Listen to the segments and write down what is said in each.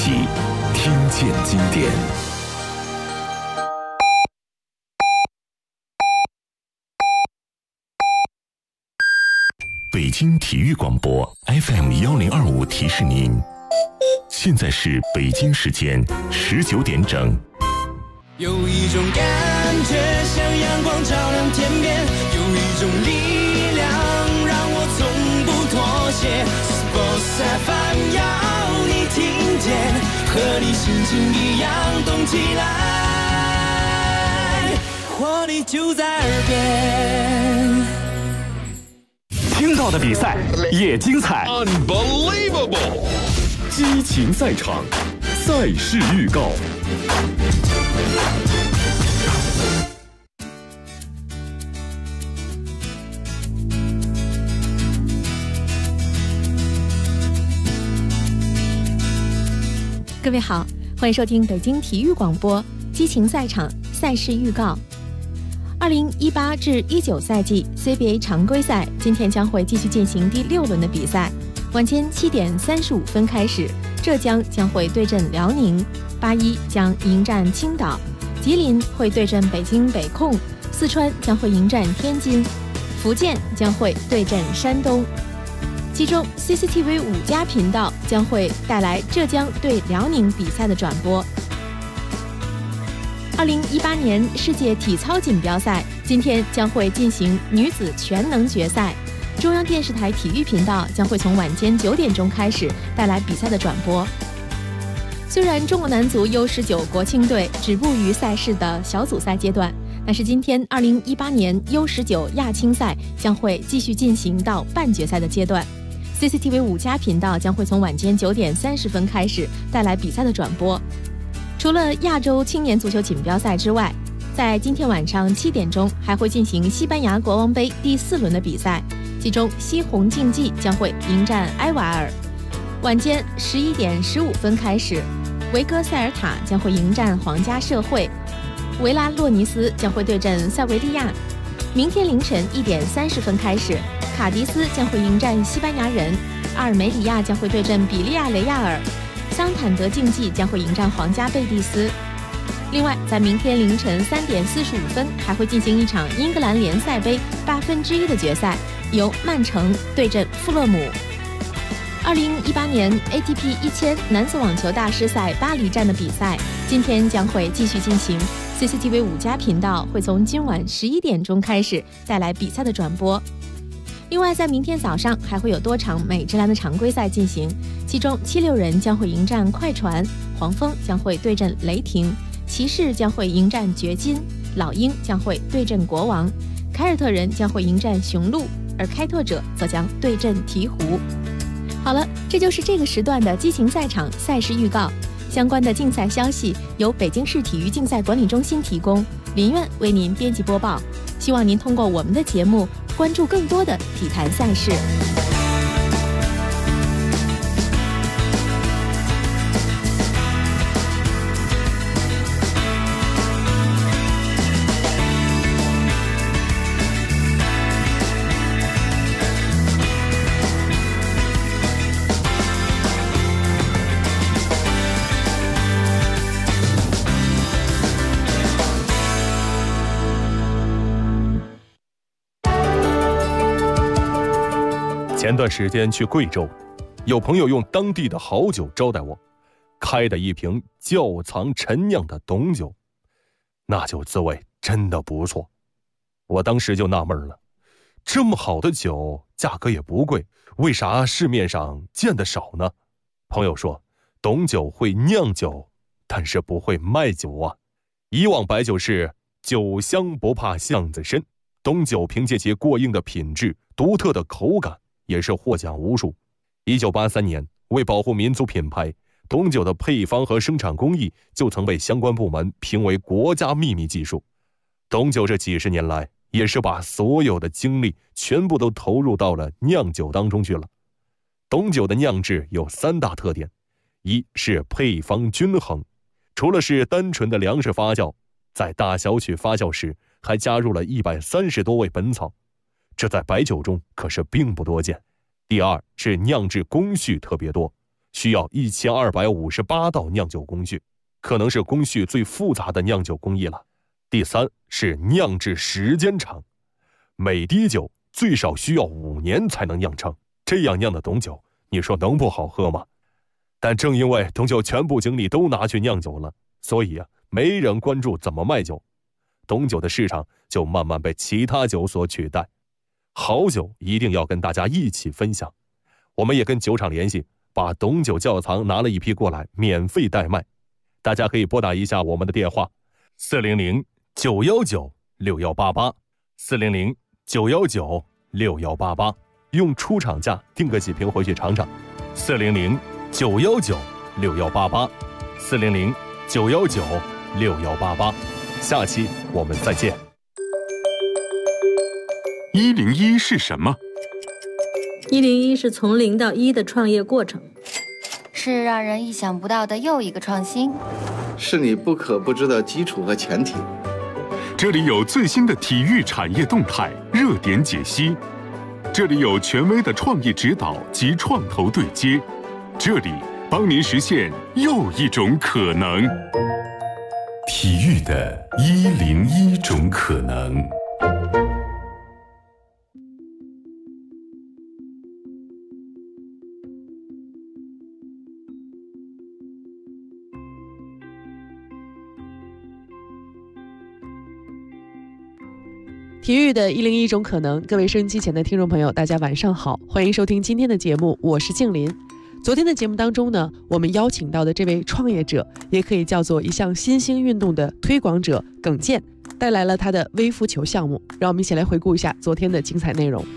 起听见经典。北京体育广播 FM1025提示您，现在是北京时间19点整。 有一种感觉像阳光照亮天边，有一种力量让我从不妥协。Sports FM 要你听见，和你心情一样动起来，活力就在耳边。 听到的比赛也精彩 ，Unbelievable！ 激情赛场，赛事预告。 各位好，欢迎收听北京体育广播激情赛场赛事预告。2018至19赛季 CBA 常规赛今天将会继续进行第6轮的比赛，晚间7点35分开始，浙江将会对阵辽宁，81将迎战青岛，吉林会对阵北京北控，四川将会迎战天津，福建将会对阵山东。其中 CCTV 5+频道将会带来浙江对辽宁比赛的转播。2018年世界体操锦标赛今天将会进行女子全能决赛，中央电视台体育频道将会从晚间9点钟开始带来比赛的转播。虽然中国男足 U19 国青队止步于赛事的小组赛阶段，但是今天2018年 U19 亚青赛将会继续进行到半决赛的阶段。CCTV 5+频道将会从晚间9点30分开始带来比赛的转播。除了亚洲青年足球锦标赛之外，在今天晚上7点钟还会进行西班牙国王杯第4轮的比赛，其中西红竞技将会迎战埃瓦尔。晚间11点15分开始，维戈塞尔塔将会迎战皇家社会，维拉洛尼斯将会对阵塞维利亚。明天凌晨1点30分开始，卡迪斯将会迎战西班牙人，阿尔梅里亚将会对阵比利亚雷亚尔，桑坦德竞技将会迎战皇家贝蒂斯。另外，在明天凌晨3点45分还会进行一场英格兰联赛杯1/8的决赛，由曼城对阵富勒姆。2018年 ATP 1000男子网球大师赛巴黎站的比赛今天将会继续进行， CCTV 5+频道会从今晚11点钟开始带来比赛的转播。另外，在明天早上还会有多场美职篮的常规赛进行，其中76人将会迎战快船，黄蜂将会对阵雷霆，骑士将会迎战掘金，老鹰将会对阵国王，凯尔特人将会迎战雄鹿，而开拓者则将对阵鹈鹕。好了，这就是这个时段的激情赛场赛事预告。相关的竞赛消息由北京市体育竞赛管理中心提供，林苑为您编辑播报。希望您通过我们的节目关注更多的体坛赛事。 前段时间去贵州，有朋友用当地的好酒招待我，开的一瓶窖藏陈酿的董酒，那酒滋味真的不错。我当时就纳闷了，这么好的酒价格也不贵，为啥市面上见得少呢？朋友说，董酒会酿酒，但是不会卖酒啊。以往白酒是酒香不怕巷子深，董酒凭借其过硬的品质、独特的口感，也是获奖无数。1983年，为保护民族品牌，董酒的配方和生产工艺就曾被相关部门评为国家秘密技术。董酒这几十年来，也是把所有的精力全部都投入到了酿酒当中去了。董酒的酿制有3大特点：一是配方均衡，除了是单纯的粮食发酵，在大小曲发酵时还加入了130多味本草，这在白酒中可是并不多见。第二是酿制工序特别多， 需要1258道酿酒工序，可能是工序最复杂的酿酒工艺了。第3是酿制时间长，每滴酒最少需要5年才能酿成，这样酿的董酒，你说能不好喝吗？但正因为董酒全部精力都拿去酿酒了，所以没人关注怎么卖酒，董酒的市场就慢慢被其他酒所取代。好酒一定要跟大家一起分享，我们也跟酒厂联系，把董酒窖藏拿了一批过来，免费代卖。大家可以拨打一下我们的电话400-919-6188，400-919-6188，用出厂价订个几瓶回去尝尝。400-919-6188，400-919-6188。下期我们再见。 101是什么 ？101是从0到1的创业过程， 是让人意想不到的又一个创新， 是你不可不知的基础和前提。 这里有最新的体育产业动态、热点解析，这里有权威的创意指导及创投对接，这里帮您实现又一种可能。体育的101种可能。 体育的101种可能，各位收音机前的听众朋友，大家晚上好，欢迎收听今天的节目，我是静林。昨天的节目当中呢，我们邀请到的这位创业者，也可以叫做一项新兴运动的推广者耿健，带来了他的微浮球项目，让我们一起来回顾一下昨天的精彩内容。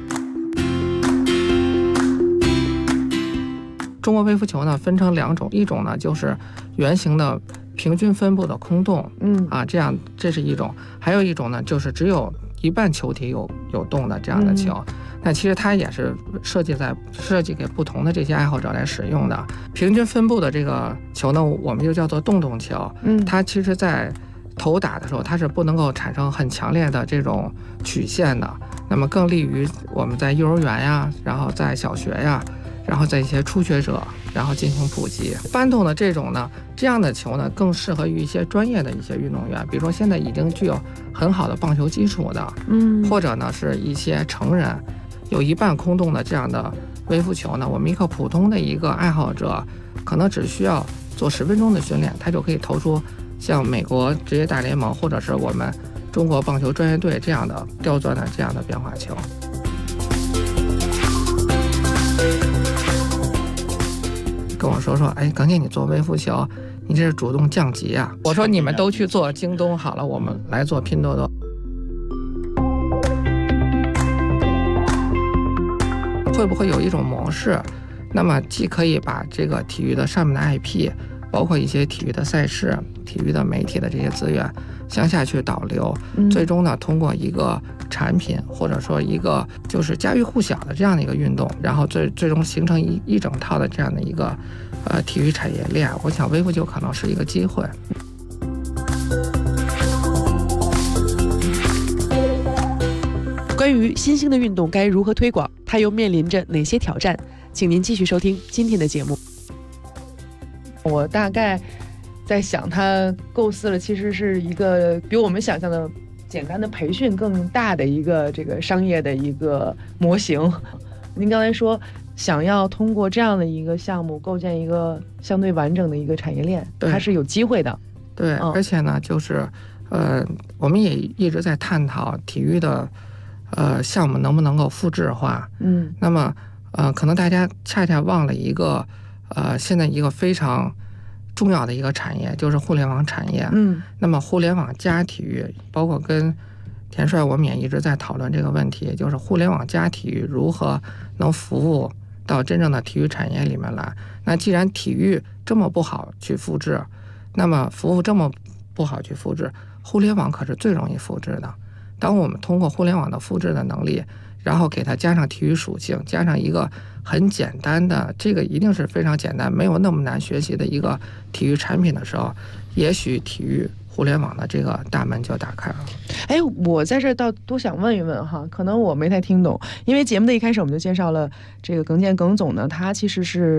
中国微浮球呢分成2种，一种呢就是圆形的平均分布的空洞，这是一种；还有一种呢就是只有一半球体有洞的这样的球。那其实它也是设计给不同的这些爱好者来使用的。平均分布的这个球呢，我们就叫做洞洞球。它其实在投打的时候，它是不能够产生很强烈的这种曲线的，那么更利于我们在幼儿园呀，然后在小学呀，然后在一些初学者，然后进行普及。搬动的这种呢，这样的球呢，更适合于一些专业的一些运动员，比如说现在已经具有很好的棒球基础的，或者呢是一些成人有一半空洞的这样的微浮球呢，我们一个普通的一个爱好者，可能只需要做10分钟的训练，他就可以投出像美国职业大联盟或者是我们中国棒球专业队这样的刁钻的这样的变化球。跟我说，耿健，你做微浮球，你这是主动降级啊！我说你们都去做京东好了，我们来做拼多多。会不会有一种模式，那么既可以把这个体育的上面的 IP， 包括一些体育的赛事、体育的媒体的这些资源向下去导流，最终呢通过一个产品或者说一个就是家喻户晓的这样的一个运动，然后最终形成一整套的这样的一个体育产业链。我想微浮球可能是一个机会。 关于新兴的运动该如何推广，它又面临着哪些挑战？请您继续收听今天的节目。 我大概在想，他构思了其实是一个比我们想象的简单的培训更大的一个这个商业的一个模型。您刚才说想要通过这样的一个项目构建一个相对完整的一个产业链，它是有机会的。 对，而且呢就是我们也一直在探讨体育的项目能不能够复制化。那么可能大家恰恰忘了一个现在一个非常重要的一个产业，就是互联网产业。那么互联网加体育，包括跟田帅我们也一直在讨论这个问题，就是互联网加体育如何能服务到真正的体育产业里面来。那既然体育这么不好去复制，那么服务这么不好去复制，互联网可是最容易复制的。当我们通过互联网的复制的能力，然后给它加上体育属性，加上一个很简单的，这个一定是非常简单，没有那么难学习的一个体育产品的时候，也许体育互联网的这个大门就打开了。 我在这倒多想问一问哈，可能我没太听懂，因为节目的一开始我们就介绍了这个耿健耿总呢，他其实是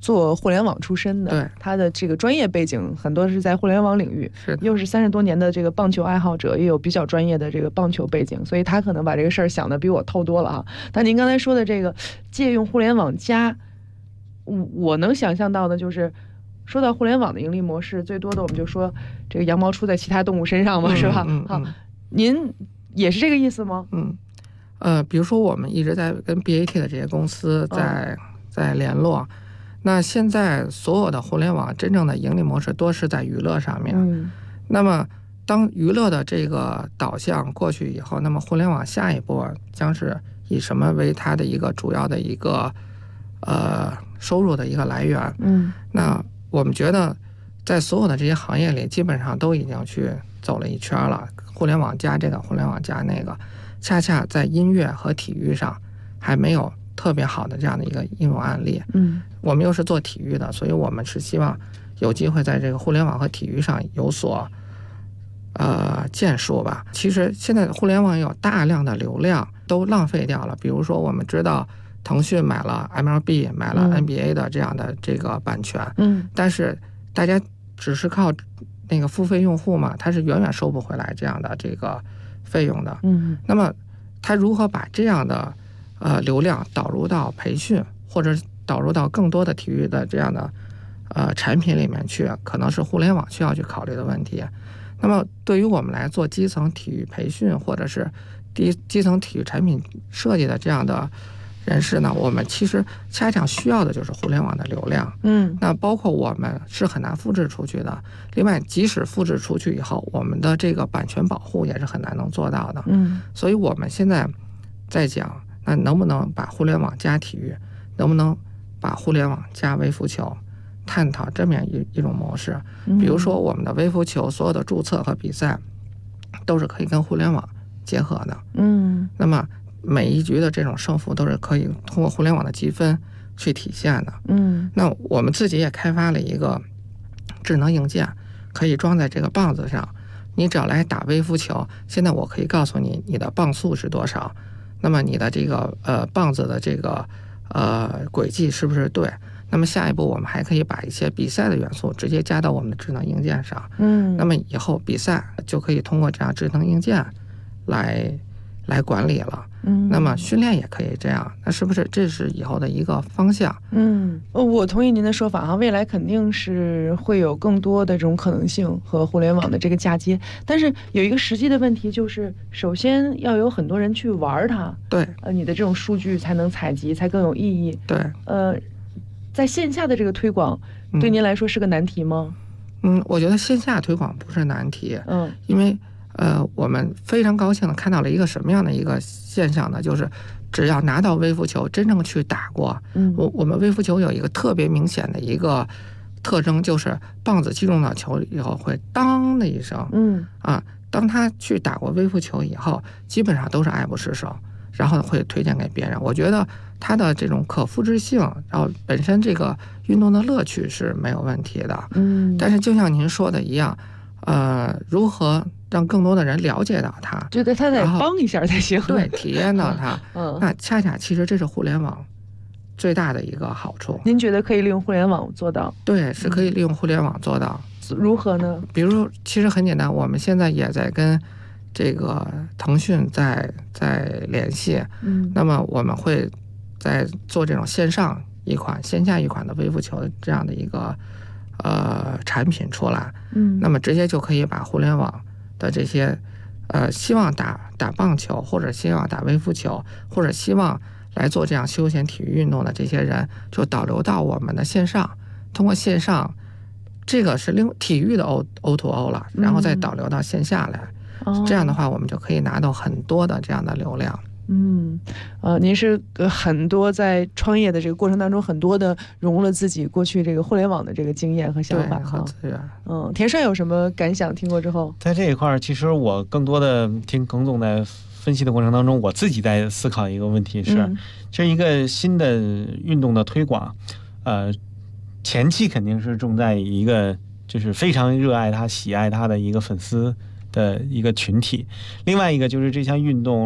做互联网出身的， 对， 他的这个专业背景很多是在互联网领域，又是30多年的这个棒球爱好者，也有比较专业的这个棒球背景，所以他可能把这个事儿想得比我透多了哈。但您刚才说的这个借用互联网加，我能想象到的就是，说到互联网的盈利模式，最多的我们就说这个羊毛出在其他动物身上嘛，是吧？好，您也是这个意思吗？ 比如说我们一直在跟 BAT 的这些公司在联络。那现在所有的互联网真正的盈利模式多是在娱乐上面，那么当娱乐的这个导向过去以后，那么互联网下一步将是以什么为它的一个主要的一个收入的一个来源？那我们觉得在所有的这些行业里，基本上都已经去走了一圈了，互联网加这个，互联网加那个，恰恰在音乐和体育上还没有特别好的这样的一个应用案例。我们又是做体育的，所以我们是希望有机会在这个互联网和体育上有所建树吧。其实现在互联网有大量的流量都浪费掉了，比如说我们知道腾讯买了 MLB 买了 NBA 的这样的这个版权，但是大家只是靠那个付费用户嘛，它是远远收不回来这样的这个费用的。那么它如何把这样的流量导入到培训，或者导入到更多的体育的这样的产品里面去，可能是互联网需要去考虑的问题。那么对于我们来做基层体育培训或者是基层体育产品设计的这样的人士呢，我们其实恰恰需要的就是互联网的流量。那包括我们是很难复制出去的，另外即使复制出去以后，我们的这个版权保护也是很难能做到的。所以我们现在在讲，那能不能把互联网加体育，能不能把互联网加微服球，探讨这么样一种模式。比如说我们的微服球所有的注册和比赛都是可以跟互联网结合的。那么每一局的这种胜负都是可以通过互联网的积分去体现的。那我们自己也开发了一个智能硬件，可以装在这个棒子上，你只要来打微服球，现在我可以告诉你你的棒速是多少，那么你的这个棒子的这个轨迹是不是对？那么下一步我们还可以把一些比赛的元素直接加到我们的智能硬件上。那么以后比赛就可以通过这样智能硬件来管理了。那么训练也可以这样，那是不是这是以后的一个方向？ 我同意您的说法哈，未来肯定是会有更多的这种可能性和互联网的这个嫁接，但是有一个实际的问题，就是首先要有很多人去玩它， 对， 你的这种数据才能采集，才更有意义。 对， 在线下的这个推广对您来说是个难题吗？ 我觉得线下推广不是难题。因为我们非常高兴的看到了一个什么样的一个现象呢？就是只要拿到微服球真正去打过，我们微服球有一个特别明显的一个特征，就是棒子击中到球以后会当的一声。当他去打过微服球以后，基本上都是爱不释手，然后会推荐给别人。我觉得它的这种可复制性，然后本身这个运动的乐趣是没有问题的。但是就像您说的一样，如何让更多的人了解到它， 觉得他得帮一下才行， 对，体验到它。那恰恰其实这是互联网最大的一个好处。 您觉得可以利用互联网做到？ 对，是可以利用互联网做到。 如何呢？ 比如其实很简单，我们现在也在跟这个腾讯在联系。那么我们会在做这种线上一款线下一款的微服球这样的一个产品出来。那么直接就可以把互联网的这些希望打棒球，或者希望打微服球，或者希望来做这样休闲体育运动的这些人，就导流到我们的线上，通过线上，这个是体育的 O2O 了，然后再导流到线下来。这样的话我们就可以拿到很多的这样的流量。 您是很多在创业的这个过程当中，很多的融入了自己过去这个互联网的这个经验和想法和资源。 田帅有什么感想？听过之后， 在这一块其实我更多的听耿总在分析的过程当中，我自己在思考一个问题是，这一个新的运动的推广，前期肯定是重在一个就是非常热爱它、喜爱它的一个粉丝的一个群体，另外一个就是这项运动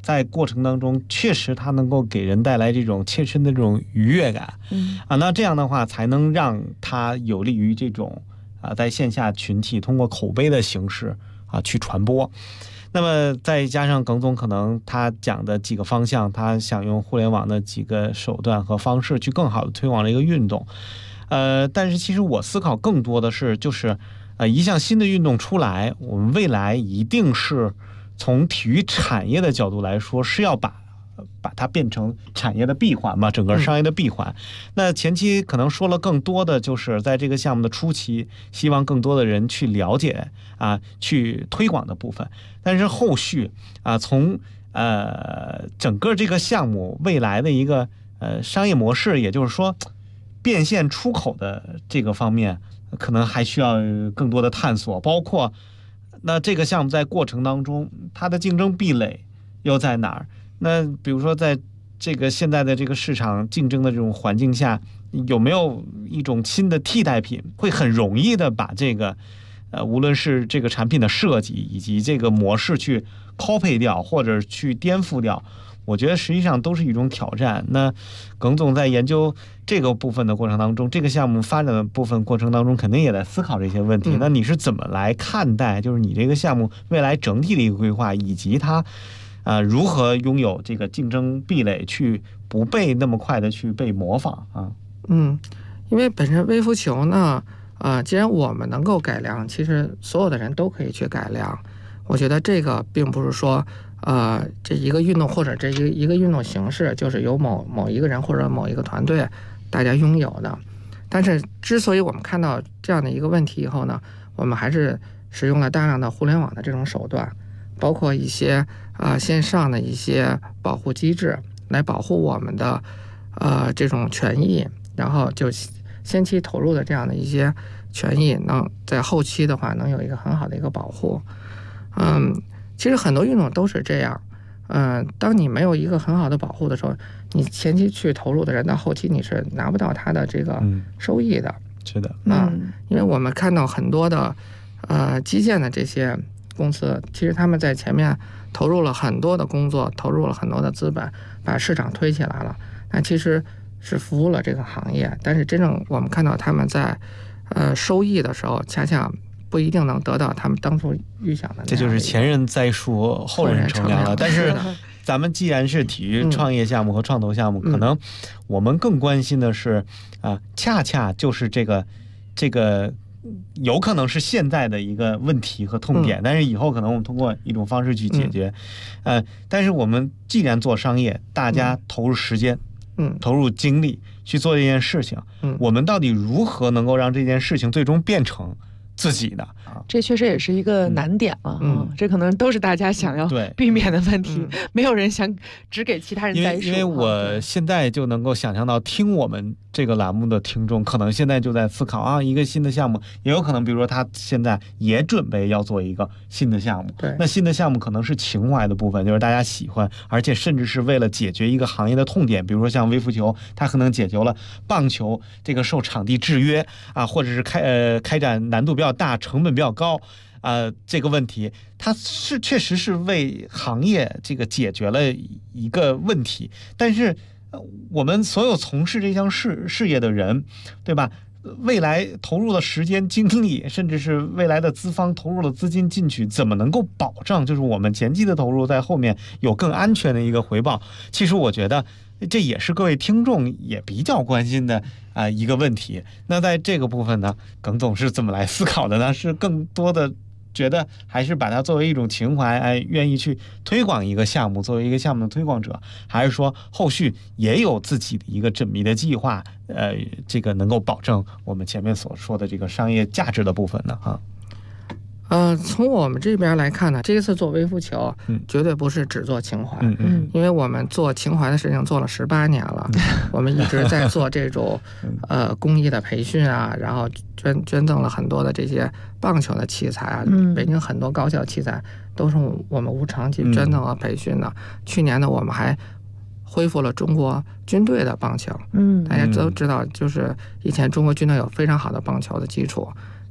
在过程当中确实它能够给人带来这种切身的这种愉悦感，那这样的话才能让它有利于这种在线下群体通过口碑的形式去传播。那么再加上耿总可能他讲的几个方向，他想用互联网的几个手段和方式去更好的推广这个运动。但是其实我思考更多的是，就是一项新的运动出来，我们未来一定是从体育产业的角度来说，是要把它变成产业的闭环嘛，整个商业的闭环。那前期可能说了更多的就是在这个项目的初期，希望更多的人去了解去推广的部分。但是后续从整个这个项目未来的一个商业模式，也就是说变现出口的这个方面，可能还需要更多的探索，包括那这个项目在过程当中它的竞争壁垒又在哪儿？那比如说在这个现在的这个市场竞争的这种环境下，有没有一种新的替代品，会很容易的把这个无论是这个产品的设计以及这个模式去 copy 掉或者去颠覆掉？我觉得实际上都是一种挑战。那耿总在研究这个部分的过程当中，这个项目发展的部分过程当中，肯定也在思考这些问题。那你是怎么来看待，就是你这个项目未来整体的一个规划，以及它如何拥有这个竞争壁垒，去不被那么快的去被模仿因为本身微浮球呢，既然我们能够改良，其实所有的人都可以去改良。我觉得这个并不是说这一个运动或者这一个运动形式就是由某一个人或者某一个团队大家拥有的。但是之所以我们看到这样的一个问题以后呢，我们还是使用了大量的互联网的这种手段，包括一些线上的一些保护机制，来保护我们的这种权益，然后就先期投入的这样的一些权益，能在后期的话能有一个很好的一个保护。其实很多运动都是这样，当你没有一个很好的保护的时候，你前期去投入的人到后期你是拿不到他的这个收益的。 是的， 因为我们看到很多的基建的这些公司，其实他们在前面投入了很多的工作，投入了很多的资本，把市场推起来了，那其实是服务了这个行业。但是真正我们看到他们在收益的时候，恰恰不一定能得到他们当初预想的。 这就是前人栽树，后人乘凉了。但是咱们既然是体育创业项目和创投项目，可能我们更关心的是恰恰就是这个有可能是现在的一个问题和痛点，但是以后可能我们通过一种方式去解决。但是我们既然做商业，大家投入时间，投入精力去做这件事情，我们到底如何能够让这件事情最终变成自己的？ 这确实也是一个难点了。这可能都是大家想要避免的问题，没有人想只给其他人栽树。 因为我现在就能够想象到，听我们这个栏目的听众可能现在就在思考一个新的项目，也有可能比如说他现在也准备要做一个新的项目。那新的项目可能是情怀的部分，就是大家喜欢，而且甚至是为了解决一个行业的痛点，比如说像微浮球，它可能解决了棒球这个受场地制约或者是开展难度比较大、成本比较高这个问题，它是确实是为行业这个解决了一个问题。但是我们所有从事这项事业的人，对吧？未来投入的时间、精力，甚至是未来的资方投入了资金进去，怎么能够保障就是我们前期的投入在后面有更安全的一个回报？其实我觉得这也是各位听众也比较关心的一个问题。那在这个部分呢，耿总是怎么来思考的呢？是更多的觉得还是把它作为一种情怀，愿意去推广一个项目，作为一个项目的推广者，还是说后续也有自己的一个缜密的计划，这个能够保证我们前面所说的这个商业价值的部分呢？ 从我们这边来看呢，这一次做微浮球，绝对不是只做情怀，因为我们做情怀的事情做了18年了，我们一直在做这种公益的培训然后捐赠了很多的这些棒球的器材北京很多高校器材都是我们无偿去捐赠和培训的。去年呢，我们还恢复了中国军队的棒球，大家都知道，就是以前中国军队有非常好的棒球的基础。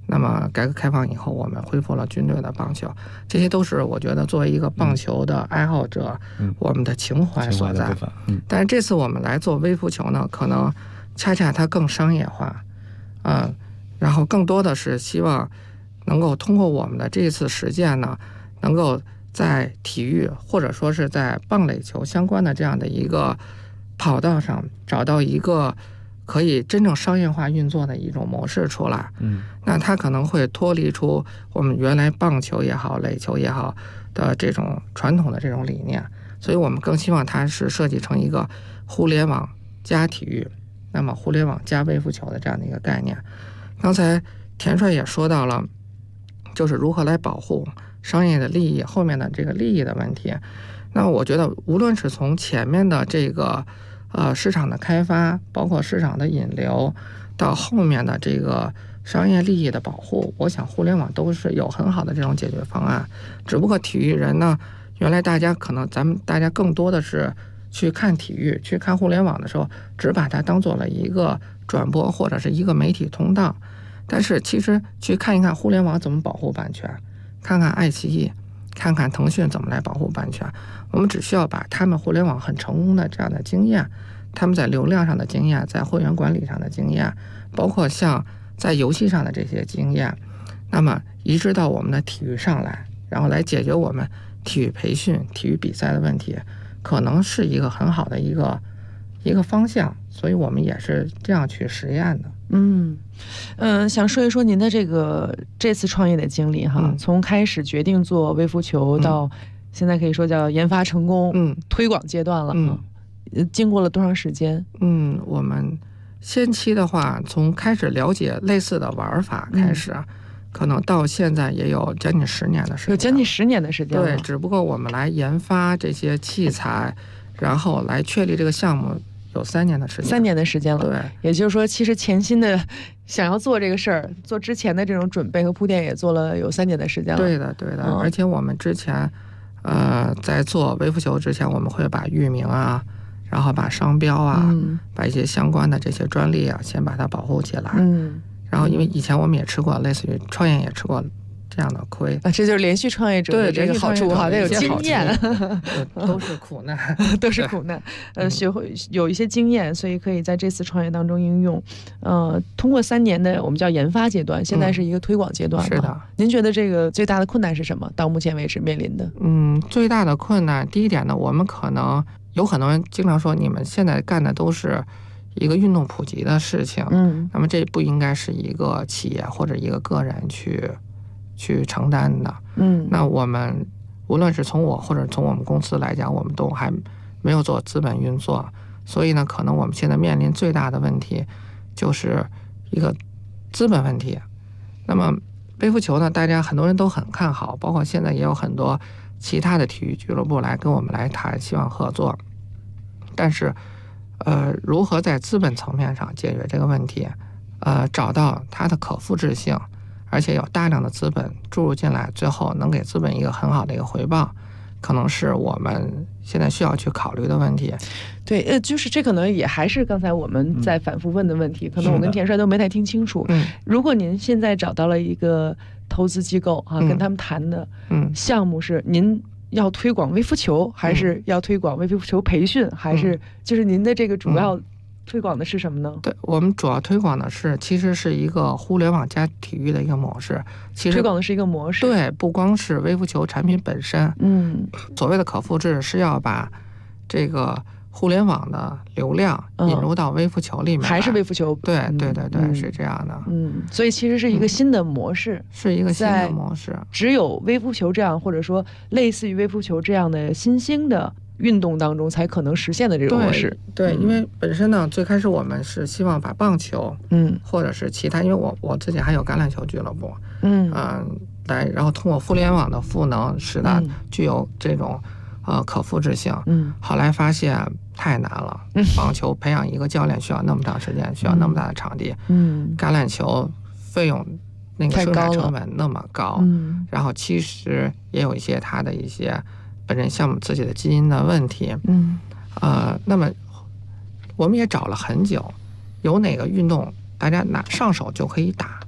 那么改革开放以后，我们恢复了军队的棒球，这些都是我觉得作为一个棒球的爱好者，我们的情怀所在。但是这次我们来做微服球呢，可能恰恰它更商业化，然后更多的是希望能够通过我们的这次实践呢，能够在体育或者说是在棒垒球相关的这样的一个跑道上找到一个可以真正商业化运作的一种模式出来。那它可能会脱离出我们原来棒球也好垒球也好的这种传统的这种理念，所以我们更希望它是设计成一个互联网加体育，那么互联网加微服球的这样的一个概念。刚才田帅也说到了，就是如何来保护商业的利益，后面的这个利益的问题。那我觉得无论是从前面的这个市场的开发，包括市场的引流，到后面的这个商业利益的保护，我想互联网都是有很好的这种解决方案。只不过体育人呢，原来大家可能大家更多的是去看体育，去看互联网的时候，只把它当做了一个转播或者是一个媒体通道。但是其实去看一看互联网怎么保护版权，看看爱奇艺，看看腾讯怎么来保护版权，我们只需要把他们互联网很成功的这样的经验，他们在流量上的经验，在会员管理上的经验，包括像在游戏上的这些经验，那么移植到我们的体育上来，然后来解决我们体育培训、体育比赛的问题，可能是一个很好的一个方向，所以我们也是这样去实验的。 想说一说您的这次创业的经历哈，从开始决定做微服球到现在可以说叫研发成功，推广阶段了，经过了多长时间？ 我们先期的话，从开始了解类似的玩法开始，可能到现在也有将近10年的时间， 有将近10年的时间了。 对，只不过我们来研发这些器材，然后来确立这个项目。有3年的时间，3 年的时间了。 对， 也就是说，其实前期的想要做这个事儿，做之前的这种准备和铺垫，也做了有3年的时间了。 对的，对的。而且我们之前，在做微服球之前，我们会把域名啊，然后把商标啊，把一些相关的这些专利啊，先把它保护起来。然后，因为以前我们也吃过，类似于创业也吃过这样的亏， 这就是连续创业者的这个好处哈，得有经验， 都是苦难， 都是苦难。学会有一些经验，所以可以在这次创业当中应用。通过3年的我们叫研发阶段，现在是一个推广阶段。 是的， 您觉得这个最大的困难是什么？到目前为止面临的？ 最大的困难，第一点呢，我们可能有很多人经常说，你们现在干的都是一个运动普及的事情，那么这不应该是一个企业或者一个个人去承担的。那我们无论是从我或者从我们公司来讲，我们都还没有做资本运作，所以呢，可能我们现在面临最大的问题就是一个资本问题。那么微服球呢，大家很多人都很看好，包括现在也有很多其他的体育俱乐部来跟我们来谈，希望合作。但是如何在资本层面上解决这个问题，找到它的可复制性，而且有大量的资本注入进来，最后能给资本一个很好的一个回报，可能是我们现在需要去考虑的问题。 对，就是这可能也还是刚才我们在反复问的问题，可能我跟田帅都没太听清楚。如果您现在找到了一个投资机构啊，跟他们谈的项目是您要推广微服球，还是要推广微服球培训，还是就是您的这个主要推广的是什么呢？ 对，我们主要推广的其实是一个互联网加体育的一个模式。其实推广的是一个模式。 对，不光是微服球产品本身，所谓的可复制是要把这个互联网的流量引入到微服球里面， 还是微服球？ 对，是这样的。 所以其实是一个新的模式， 是一个新的模式。 只有微服球这样，或者说类似于微服球这样的新兴的运动当中才可能实现的这种模式。 对，因为本身呢，最开始我们是希望把棒球，或者是其他，因为我自己还有橄榄球俱乐部，来，然后通过互联网的赋能，使它具有这种可复制性。后来发现太难了，棒球培养一个教练需要那么长时间，需要那么大的场地，橄榄球费用那个生产成本那么高，然后其实也有一些它的一些本身项目自己的基因的问题，那么我们也找了很久，有哪个运动大家上手就可以打，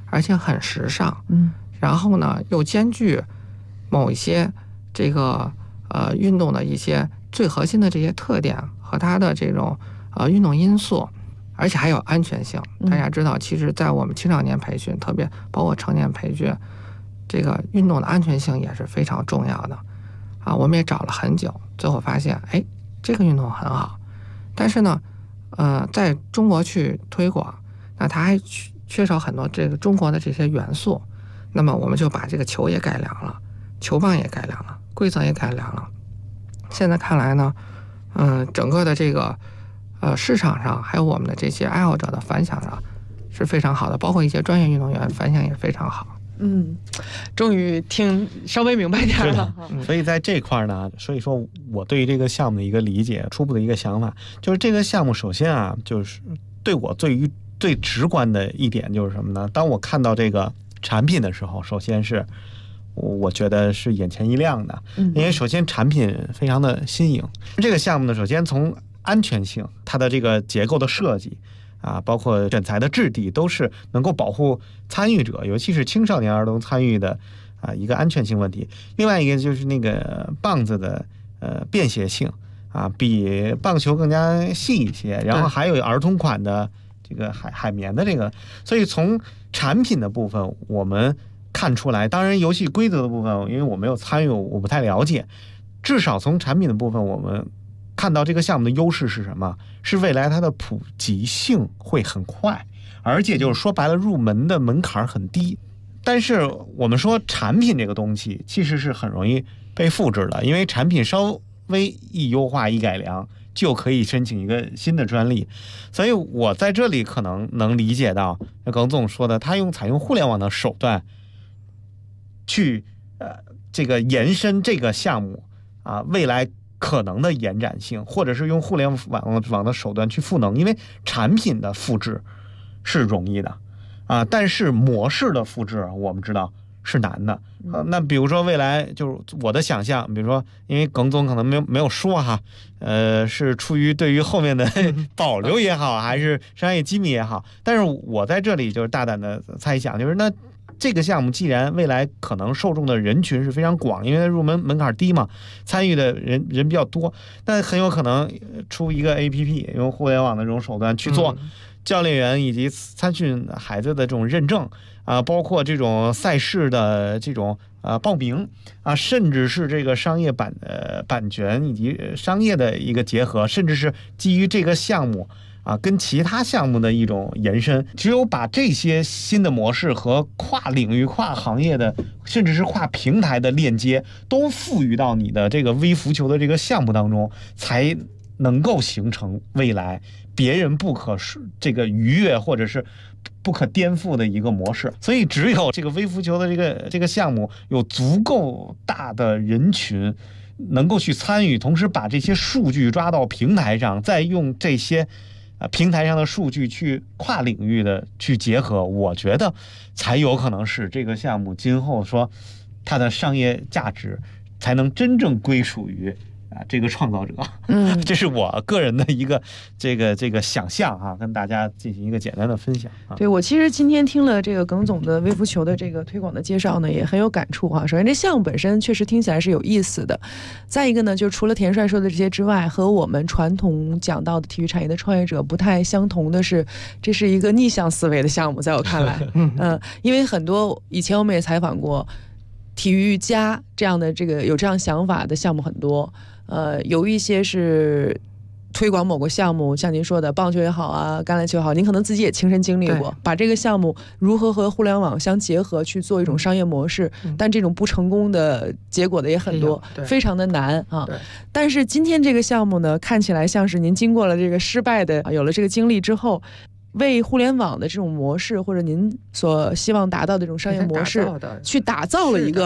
而且很时尚，然后呢又兼具某一些这个运动的一些最核心的这些特点和它的这种运动因素，而且还有安全性。大家知道，其实在我们青少年培训，特别包括成年培训，这个运动的安全性也是非常重要的啊。我们也找了很久，最后发现，哎，这个运动很好，但是呢，在中国去推广，那它还缺少很多这个中国的这些元素。那么我们就把这个球也改良了，球棒也改良了，规则也改良了。现在看来呢，整个的这个市场上还有我们的这些爱好者的反响上是非常好的，包括一些专业运动员反响也非常好。 终于稍微明白点了。 所以在这块呢，所以说我对于这个项目的一个理解，初步的一个想法，就是这个项目首先啊，就是对我最直观的一点就是什么呢？当我看到这个产品的时候，首先是我觉得是眼前一亮的，因为首先产品非常的新颖。这个项目呢，首先从安全性，它的这个结构的设计啊，包括选材的质地，都是能够保护参与者，尤其是青少年儿童参与的一个安全性问题。另外一个就是那个棒子的便携性啊，比棒球更加细一些，然后还有儿童款的这个海绵的这个，所以从产品的部分我们看出来，当然游戏规则的部分，因为我没有参与，我不太了解。至少从产品的部分，我们看到这个项目的优势是什么？是未来它的普及性会很快，而且就是说白了，入门的门槛很低。但是我们说产品这个东西其实是很容易被复制的，因为产品稍微一优化一改良，就可以申请一个新的专利。所以我在这里可能能理解到耿总说的，他采用互联网的手段去这个延伸这个项目啊，未来可能的延展性，或者是用互联网的手段去赋能。因为产品的复制是容易的啊，但是模式的复制我们知道是难的。那比如说未来就是我的想象，比如说因为耿总可能没有说哈，是出于对于后面的保留也好，还是商业机密也好，但是我在这里就是大胆的猜想，就是那这个项目既然未来可能受众的人群是非常广，因为入门槛低嘛，参与的人比较多，那很有可能出一个 APP， 用互联网的这种手段去做教练员以及参训孩子的这种认证啊，包括这种赛事的这种报名啊，甚至是这个商业版权以及商业的一个结合，甚至是基于这个项目啊，跟其他项目的一种延伸。只有把这些新的模式和跨领域、跨行业的，甚至是跨平台的链接，都赋予到你的这个微浮球的这个项目当中，才能够形成未来别人不可这个逾越或者是不可颠覆的一个模式。所以只有这个微浮球的这个项目有足够大的人群能够去参与，同时把这些数据抓到平台上，再用这些平台上的数据去跨领域的去结合，我觉得才有可能是这个项目今后说它的商业价值才能真正归属于这个创造者。这是我个人的一个这个想象啊，跟大家进行一个简单的分享啊。 对，我其实今天听了这个耿总的微浮球的这个推广的介绍呢，也很有感触哈。首先这项目本身确实听起来是有意思的，再一个呢，就除了田帅说的这些之外，和我们传统讲到的体育产业的创业者不太相同的是，这是一个逆向思维的项目，在我看来因为很多以前我们也采访过体育家这样的有这样想法的项目很多，有一些是推广某个项目，像您说的棒球也好啊，橄榄球也好，您可能自己也亲身经历过，把这个项目如何和互联网相结合去做一种商业模式，但这种不成功的结果的也很多，非常的难啊。但是今天这个项目呢，看起来像是您经过了这个失败的，有了这个经历之后，为互联网的这种模式或者您所希望达到的这种商业模式去打造了一个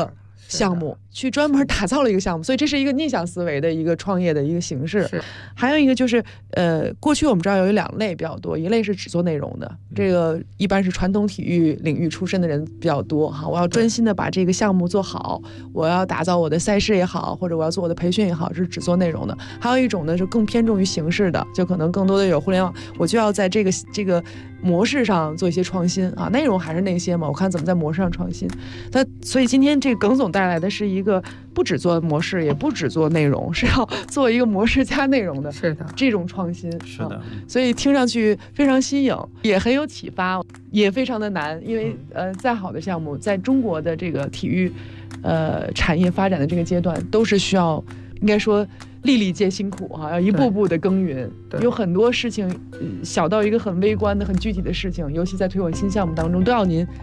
项目，去专门打造了一个项目，所以这是一个逆向思维的一个创业的一个形式。还有一个就是过去我们知道有2类比较多，一类是只做内容的，这个一般是传统体育领域出身的人比较多哈，我要专心的把这个项目做好，我要打造我的赛事也好，或者我要做我的培训也好，是只做内容的。还有一种呢是更偏重于形式的，就可能更多的有互联网，我就要在这个模式上做一些创新啊，内容还是那些嘛，我看怎么在模式上创新。所以今天这个耿总带来的是一个不只做模式，也不只做内容，是要做一个模式加内容的， 是的， 这种创新是的， 所以听上去非常新颖，也很有启发，也非常的难，因为再好的项目，在中国的这个体育产业发展的这个阶段，都是需要应该说粒粒皆辛苦哈，要一步步的耕耘，有很多事情小到一个很微观的很具体的事情，尤其在推广新项目当中，都要您